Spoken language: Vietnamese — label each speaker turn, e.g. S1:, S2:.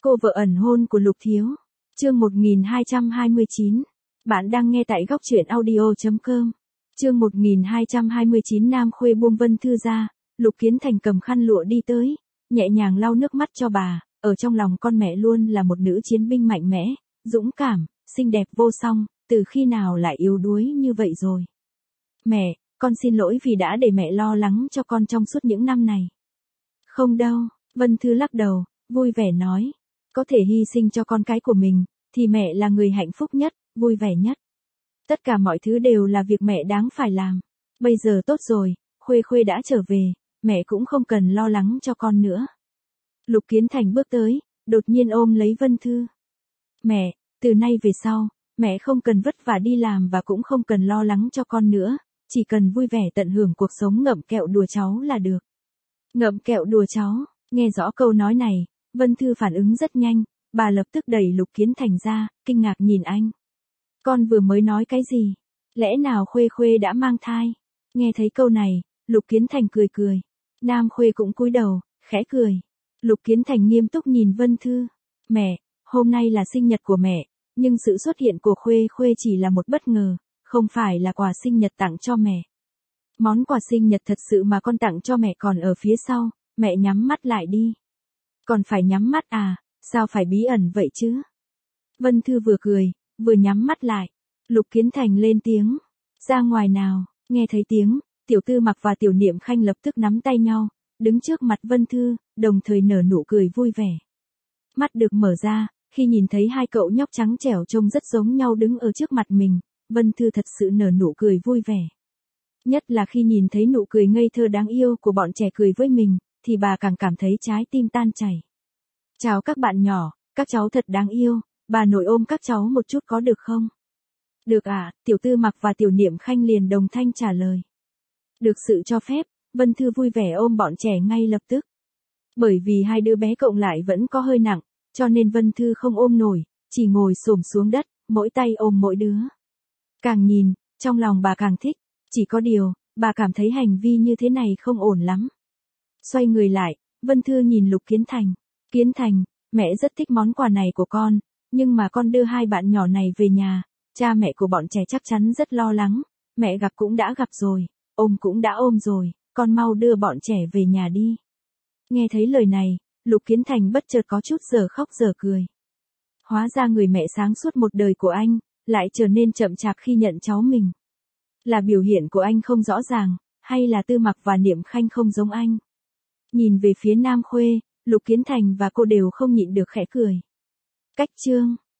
S1: Cô vợ ẩn hôn của Lục Thiếu. Chương 1229. Bạn đang nghe tại góc truyện audio.com. Chương 1229. Nam Khuê buông Vân Thư ra, Lục Kiến Thành cầm khăn lụa đi tới, nhẹ nhàng lau nước mắt cho bà. Ở trong lòng con mẹ luôn là một nữ chiến binh mạnh mẽ, dũng cảm, xinh đẹp vô song, từ khi nào lại yếu đuối như vậy rồi. Mẹ, con xin lỗi vì đã để mẹ lo lắng cho con trong suốt những năm này. Không đâu, Vân Thư lắc đầu, vui vẻ nói. Có thể hy sinh cho con cái của mình, thì mẹ là người hạnh phúc nhất, vui vẻ nhất. Tất cả mọi thứ đều là việc mẹ đáng phải làm. Bây giờ tốt rồi, Khuê Khuê đã trở về, mẹ cũng không cần lo lắng cho con nữa. Lục Kiến Thành bước tới, đột nhiên ôm lấy Vân Thư. Mẹ, từ nay về sau, mẹ không cần vất vả đi làm và cũng không cần lo lắng cho con nữa, chỉ cần vui vẻ tận hưởng cuộc sống ngậm kẹo đùa cháu là được. Ngậm kẹo đùa cháu, nghe rõ câu nói này, Vân Thư phản ứng rất nhanh, bà lập tức đẩy Lục Kiến Thành ra, kinh ngạc nhìn anh. Con vừa mới nói cái gì? Lẽ nào Khuê Khuê đã mang thai? Nghe thấy câu này, Lục Kiến Thành cười cười. Nam Khuê cũng cúi đầu, khẽ cười. Lục Kiến Thành nghiêm túc nhìn Vân Thư. Mẹ, hôm nay là sinh nhật của mẹ, nhưng sự xuất hiện của Khuê Khuê chỉ là một bất ngờ, không phải là quà sinh nhật tặng cho mẹ. Món quà sinh nhật thật sự mà con tặng cho mẹ còn ở phía sau, mẹ nhắm mắt lại đi. Còn phải nhắm mắt à, sao phải bí ẩn vậy chứ? Vân Thư vừa cười, vừa nhắm mắt lại. Lục Kiến Thành lên tiếng. Ra ngoài nào, nghe thấy tiếng, Tiểu Tư Mặc và Tiểu Niệm Khanh lập tức nắm tay nhau, đứng trước mặt Vân Thư, đồng thời nở nụ cười vui vẻ. Mắt được mở ra, khi nhìn thấy hai cậu nhóc trắng trẻo trông rất giống nhau đứng ở trước mặt mình, Vân Thư thật sự nở nụ cười vui vẻ. Nhất là khi nhìn thấy nụ cười ngây thơ đáng yêu của bọn trẻ cười với mình, thì bà càng cảm thấy trái tim tan chảy. Chào các bạn nhỏ, các cháu thật đáng yêu, bà nội ôm các cháu một chút có được không? Được ạ, Tiểu Tư Mặc và Tiểu Niệm Khanh liền đồng thanh trả lời. Được sự cho phép, Vân Thư vui vẻ ôm bọn trẻ ngay lập tức. Bởi vì hai đứa bé cộng lại vẫn có hơi nặng, cho nên Vân Thư không ôm nổi, chỉ ngồi xổm xuống đất, mỗi tay ôm mỗi đứa. Càng nhìn, trong lòng bà càng thích, chỉ có điều, bà cảm thấy hành vi như thế này không ổn lắm. Xoay người lại, Vân Thư nhìn Lục Kiến Thành. Kiến Thành, mẹ rất thích món quà này của con, nhưng mà con đưa hai bạn nhỏ này về nhà, cha mẹ của bọn trẻ chắc chắn rất lo lắng, mẹ gặp cũng đã gặp rồi, ôm cũng đã ôm rồi, con mau đưa bọn trẻ về nhà đi. Nghe thấy lời này, Lục Kiến Thành bất chợt có chút giờ khóc giờ cười. Hóa ra người mẹ sáng suốt một đời của anh, lại trở nên chậm chạp khi nhận cháu mình. Là biểu hiện của anh không rõ ràng, hay là Tư Mặc và Niệm Khanh không giống anh? Nhìn về phía Nam Khuê, Lục Kiến Thành và cô đều không nhịn được khẽ cười. Cách chương